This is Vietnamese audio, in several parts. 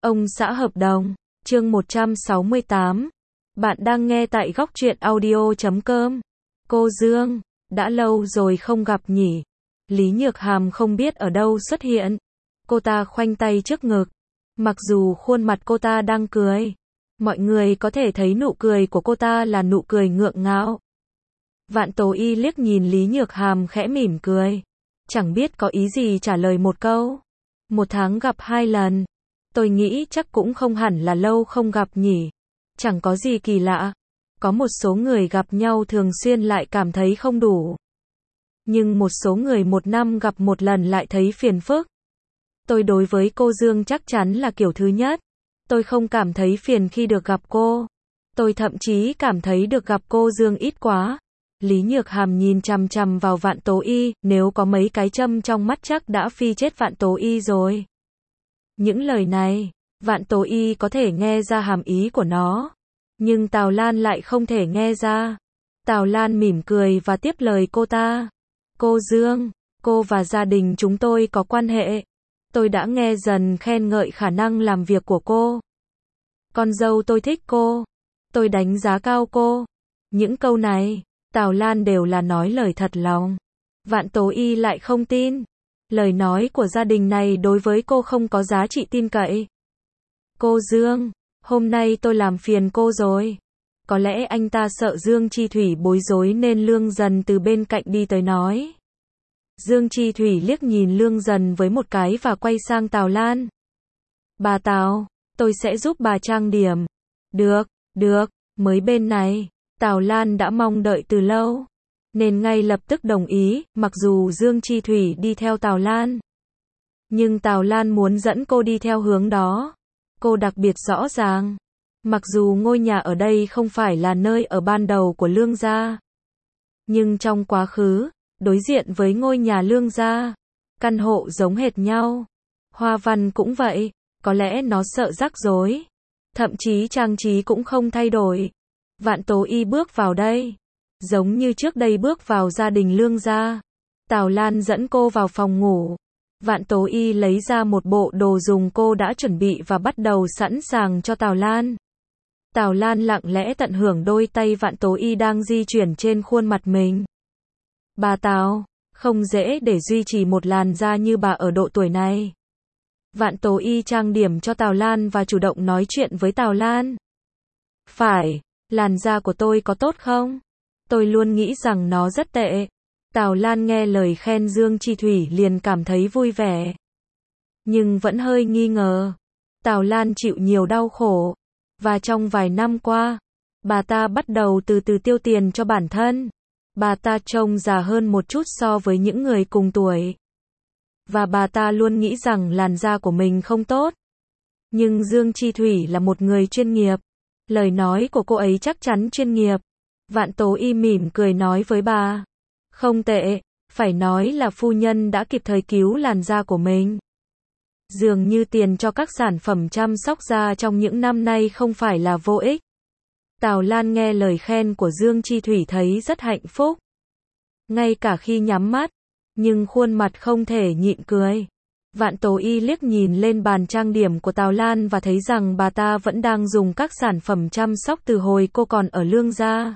Ông xã hợp đồng, chương 168. Bạn đang nghe tại góc truyện audio.com. Cô Dương, đã lâu rồi không gặp nhỉ? Lý Nhược Hàm không biết ở đâu xuất hiện. Cô ta khoanh tay trước ngực. Mặc dù khuôn mặt cô ta đang cười, mọi người có thể thấy nụ cười của cô ta là nụ cười ngượng ngạo. Vạn Tố Y liếc nhìn Lý Nhược Hàm khẽ mỉm cười. Chẳng biết có ý gì trả lời một câu. 1 tháng gặp 2 lần. Tôi nghĩ chắc cũng không hẳn là lâu không gặp nhỉ. Chẳng có gì kỳ lạ. Có một số người gặp nhau thường xuyên lại cảm thấy không đủ. Nhưng một số người 1 năm gặp 1 lần lại thấy phiền phức. Tôi đối với cô Dương chắc chắn là kiểu thứ nhất. Tôi không cảm thấy phiền khi được gặp cô. Tôi thậm chí cảm thấy được gặp cô Dương ít quá. Lý Nhược Hàm nhìn chằm chằm vào Vạn Tố Y, nếu có mấy cái châm trong mắt chắc đã phi chết Vạn Tố Y rồi. Những lời này, Vạn Tố Y có thể nghe ra hàm ý của nó, nhưng Tào Lan lại không thể nghe ra. Tào Lan mỉm cười và tiếp lời cô ta. Cô Dương, cô và gia đình chúng tôi có quan hệ. Tôi đã nghe dần khen ngợi khả năng làm việc của cô. Con dâu tôi thích cô. Tôi đánh giá cao cô. Những câu này, Tào Lan đều là nói lời thật lòng. Vạn Tố Y lại không tin. Lời nói của gia đình này đối với cô không có giá trị tin cậy. Cô Dương, hôm nay tôi làm phiền cô rồi. Có lẽ anh ta sợ Dương Chi Thủy bối rối nên Lương Dần từ bên cạnh đi tới nói. Dương Chi Thủy liếc nhìn Lương Dần với một cái và quay sang Tào Lan. Bà Tào, tôi sẽ giúp bà trang điểm. Được, mới bên này. Tào Lan đã mong đợi từ lâu, nên ngay lập tức đồng ý, mặc dù Dương Chi Thủy đi theo Tào Lan. Nhưng Tào Lan muốn dẫn cô đi theo hướng đó. Cô đặc biệt rõ ràng. Mặc dù ngôi nhà ở đây không phải là nơi ở ban đầu của Lương gia. Nhưng trong quá khứ, đối diện với ngôi nhà Lương gia, căn hộ giống hệt nhau. Hoa văn cũng vậy, có lẽ nó sợ rắc rối. Thậm chí trang trí cũng không thay đổi. Vạn Tố Y bước vào đây, giống như trước đây bước vào gia đình Lương gia. Tào Lan dẫn cô vào phòng ngủ. Vạn Tố Y lấy ra một bộ đồ dùng cô đã chuẩn bị và bắt đầu sẵn sàng cho Tào Lan. Tào Lan lặng lẽ tận hưởng đôi tay Vạn Tố Y đang di chuyển trên khuôn mặt mình. Bà Tào, không dễ để duy trì một làn da như bà ở độ tuổi này. Vạn Tố Y trang điểm cho Tào Lan và chủ động nói chuyện với Tào Lan. Phải. Làn da của tôi có tốt không? Tôi luôn nghĩ rằng nó rất tệ. Tào Lan nghe lời khen Dương Chi Thủy liền cảm thấy vui vẻ. Nhưng vẫn hơi nghi ngờ. Tào Lan chịu nhiều đau khổ. Và trong vài năm qua, bà ta bắt đầu từ từ tiêu tiền cho bản thân. Bà ta trông già hơn một chút so với những người cùng tuổi. Và bà ta luôn nghĩ rằng làn da của mình không tốt. Nhưng Dương Chi Thủy là một người chuyên nghiệp. Lời nói của cô ấy chắc chắn chuyên nghiệp. Vạn Tố Y mỉm cười nói với bà. Không tệ, phải nói là phu nhân đã kịp thời cứu làn da của mình. Dường như tiền cho các sản phẩm chăm sóc da trong những năm nay không phải là vô ích. Tào Lan nghe lời khen của Dương Chi Thủy thấy rất hạnh phúc. Ngay cả khi nhắm mắt, nhưng khuôn mặt không thể nhịn cười. Vạn Tố Y liếc nhìn lên bàn trang điểm của Tào Lan và thấy rằng bà ta vẫn đang dùng các sản phẩm chăm sóc từ hồi cô còn ở Lương gia.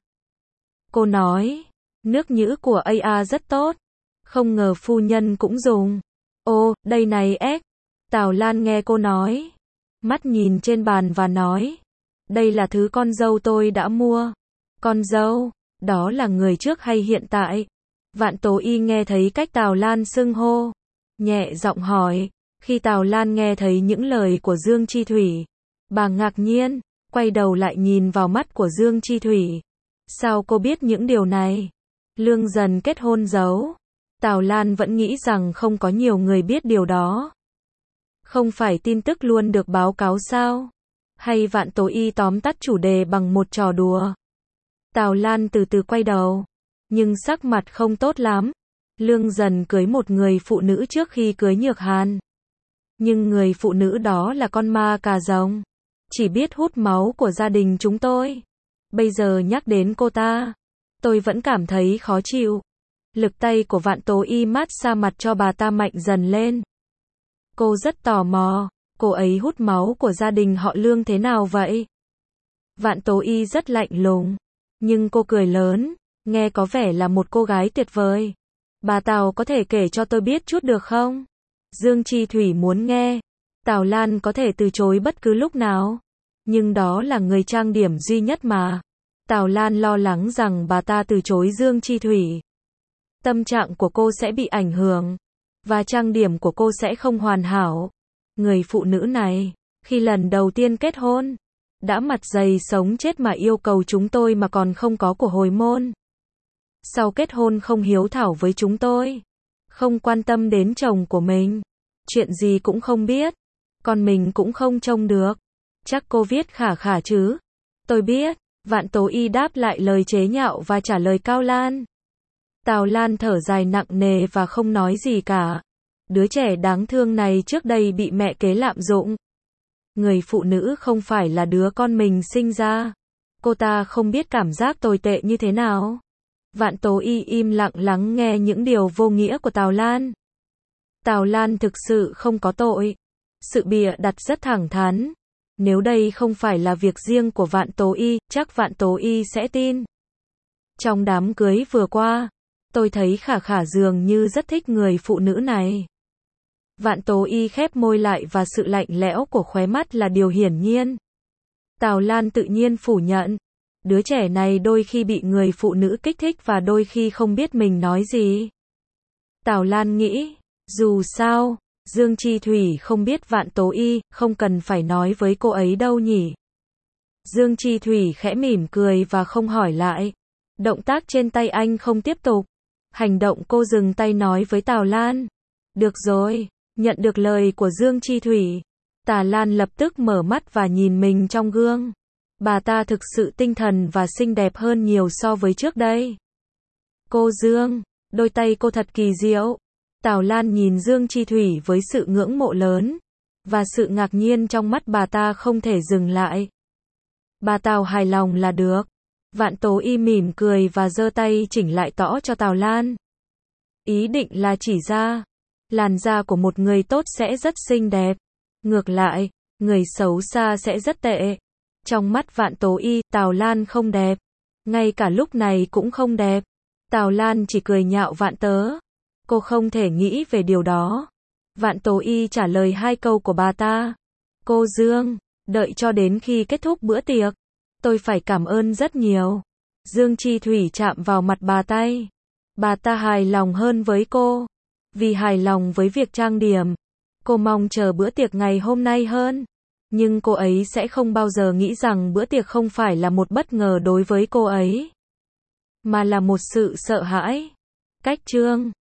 Cô nói, nước nhữ của AA rất tốt. Không ngờ phu nhân cũng dùng. Ô, đây này ếch. Tào Lan nghe cô nói. Mắt nhìn trên bàn và nói. Đây là thứ con dâu tôi đã mua. Con dâu, đó là người trước hay hiện tại? Vạn Tố Y nghe thấy cách Tào Lan xưng hô. Nhẹ giọng hỏi. Khi Tào Lan nghe thấy những lời của Dương Chi Thủy, bà ngạc nhiên, quay đầu lại nhìn vào mắt của Dương Chi Thủy. Sao cô biết những điều này? Lương Dần kết hôn giấu. Tào Lan vẫn nghĩ rằng không có nhiều người biết điều đó. Không phải tin tức luôn được báo cáo sao? Hay Vạn Tố Y tóm tắt chủ đề bằng một trò đùa? Tào Lan từ từ quay đầu, nhưng sắc mặt không tốt lắm. Lương Dần cưới một người phụ nữ trước khi cưới Nhược Hàn. Nhưng người phụ nữ đó là con ma cà rồng. Chỉ biết hút máu của gia đình chúng tôi. Bây giờ nhắc đến cô ta, tôi vẫn cảm thấy khó chịu. Lực tay của Vạn Tố Y mát xa mặt cho bà ta mạnh dần lên. Cô rất tò mò, Cô ấy hút máu của gia đình họ Lương thế nào vậy? Vạn Tố Y rất lạnh lùng. Nhưng cô cười lớn, nghe có vẻ là một cô gái tuyệt vời. Bà Tào có thể kể cho tôi biết chút được không? Dương Chi Thủy muốn nghe. Tào Lan có thể từ chối bất cứ lúc nào. Nhưng đó là người trang điểm duy nhất mà. Tào Lan lo lắng rằng bà ta từ chối Dương Chi Thủy. Tâm trạng của cô sẽ bị ảnh hưởng. Và trang điểm của cô sẽ không hoàn hảo. Người phụ nữ này, khi lần đầu tiên kết hôn, đã mặt dày sống chết mà yêu cầu chúng tôi mà còn không có của hồi môn. Sau kết hôn không hiếu thảo với chúng tôi. Không quan tâm đến chồng của mình. Chuyện gì cũng không biết. Còn mình cũng không trông được. Chắc cô viết khả khả chứ. Tôi biết. Vạn Tố Y đáp lại lời chế nhạo và trả lời Cao Lan. Tào Lan thở dài nặng nề và không nói gì cả. Đứa trẻ đáng thương này trước đây bị mẹ kế lạm dụng. Người phụ nữ không phải là đứa con mình sinh ra. Cô ta không biết cảm giác tồi tệ như thế nào. Vạn Tố Y im lặng lắng nghe những điều vô nghĩa của Tào Lan. Tào Lan thực sự không có tội. Sự bịa đặt rất thẳng thắn. Nếu đây không phải là việc riêng của Vạn Tố Y, chắc Vạn Tố Y sẽ tin. Trong đám cưới vừa qua, tôi thấy khả khả dường như rất thích người phụ nữ này. Vạn Tố Y khép môi lại và sự lạnh lẽo của khóe mắt là điều hiển nhiên. Tào Lan tự nhiên phủ nhận. Đứa trẻ này đôi khi bị người phụ nữ kích thích và đôi khi không biết mình nói gì. Tào Lan nghĩ, dù sao, Dương Chi Thủy không biết Vạn Tố Y, không cần phải nói với cô ấy đâu nhỉ. Dương Chi Thủy khẽ mỉm cười và không hỏi lại. Động tác trên tay anh không tiếp tục. Hành động cô dừng tay nói với Tào Lan. Được rồi, nhận được lời của Dương Chi Thủy. Tào Lan lập tức mở mắt và nhìn mình trong gương. Bà ta thực sự tinh thần và xinh đẹp hơn nhiều so với trước đây. Cô Dương, đôi tay cô thật kỳ diệu. Tào Lan nhìn Dương Chi Thủy với sự ngưỡng mộ lớn. Và sự ngạc nhiên trong mắt bà ta không thể dừng lại. Bà Tào hài lòng là được. Vạn Tố Y mỉm cười và giơ tay chỉnh lại tõ cho Tào Lan. Ý định là chỉ ra, làn da của một người tốt sẽ rất xinh đẹp. Ngược lại, người xấu xa sẽ rất tệ. Trong mắt Vạn Tố Y, Tào Lan không đẹp. Ngay cả lúc này cũng không đẹp. Tào Lan chỉ cười nhạo Vạn Tớ. Cô không thể nghĩ về điều đó. Vạn Tố Y trả lời hai câu của bà ta. Cô Dương, đợi cho đến khi kết thúc bữa tiệc. Tôi phải cảm ơn rất nhiều. Dương Chi Thủy chạm vào mặt bà tay. Bà ta hài lòng hơn với cô. Vì hài lòng với việc trang điểm. Cô mong chờ bữa tiệc ngày hôm nay hơn. Nhưng cô ấy sẽ không bao giờ nghĩ rằng bữa tiệc không phải là một bất ngờ đối với cô ấy. Mà là một sự sợ hãi. Cách chương